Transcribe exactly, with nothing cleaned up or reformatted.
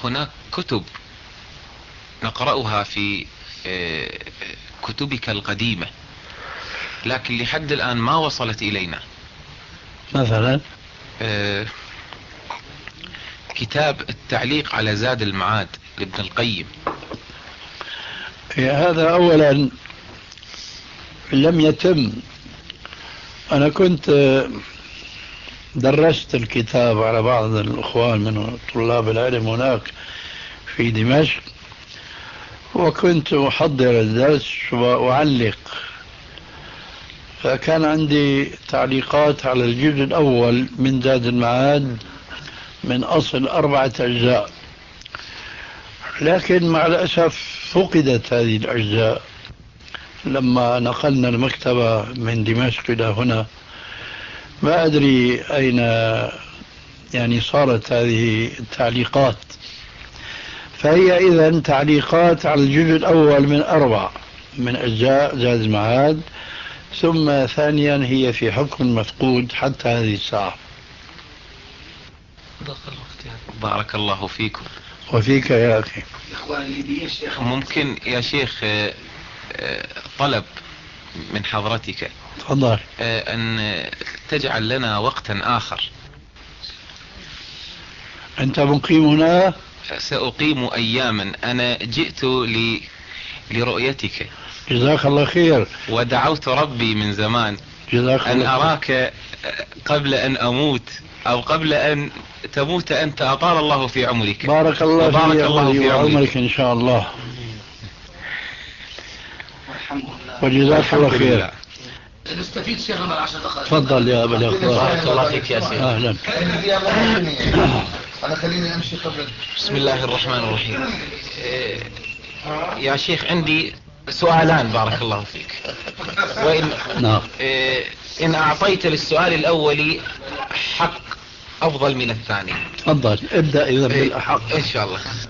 هناك كتب نقرأها في كتبك القديمة لكن لحد الآن ما وصلت إلينا. مثلا كتاب التعليق على زاد المعاد لابن القيم. هذا أولا لم يتم. أنا كنت درست الكتاب على بعض الأخوان من طلاب العلم هناك في دمشق، وكنت أحضر الدرس وأعلق، فكان عندي تعليقات على الجزء الأول من زاد المعاد من أصل أربعة أجزاء، لكن مع الأسف فقدت هذه الأجزاء لما نقلنا المكتبة من دمشق إلى هنا. ما أدري أين يعني صارت هذه التعليقات. فهي إذن تعليقات على الجزء الأول من أربع من أجزاء زاد المعاد، ثم ثانيا هي في حكم مفقود حتى هذه الساعة. بارك الله فيكم. وفيك يا أخي. ممكن يا شيخ طلب من حضرتك؟ تفضل. أن تجعل لنا وقتا آخر. أنت مقيم هنا؟ سأقيم أياما. أنا جئت ل... لرؤيتك. جزاك الله خير. ودعوت ربي من زمان جزاك أن الله أراك قبل أن أموت أو قبل أن تموت أنت. أطال الله في عمرك. بارك الله بارك الله في عمرك إن شاء الله. وجزاك الله خير. نستفيد شيخنا من عشر دقائق. تفضل يا أبا الأخوة. بارك الله فيك يا سيدي. أهلا. أنا خليني أمشي قبل. بسم الله الرحمن الرحيم. يا شيخ عندي سؤالان بارك الله فيك. وإن نعم. إن أعطيت للسؤال الأول حق أفضل من الثاني. تفضل ابدأ إذا بالأحق إن شاء الله.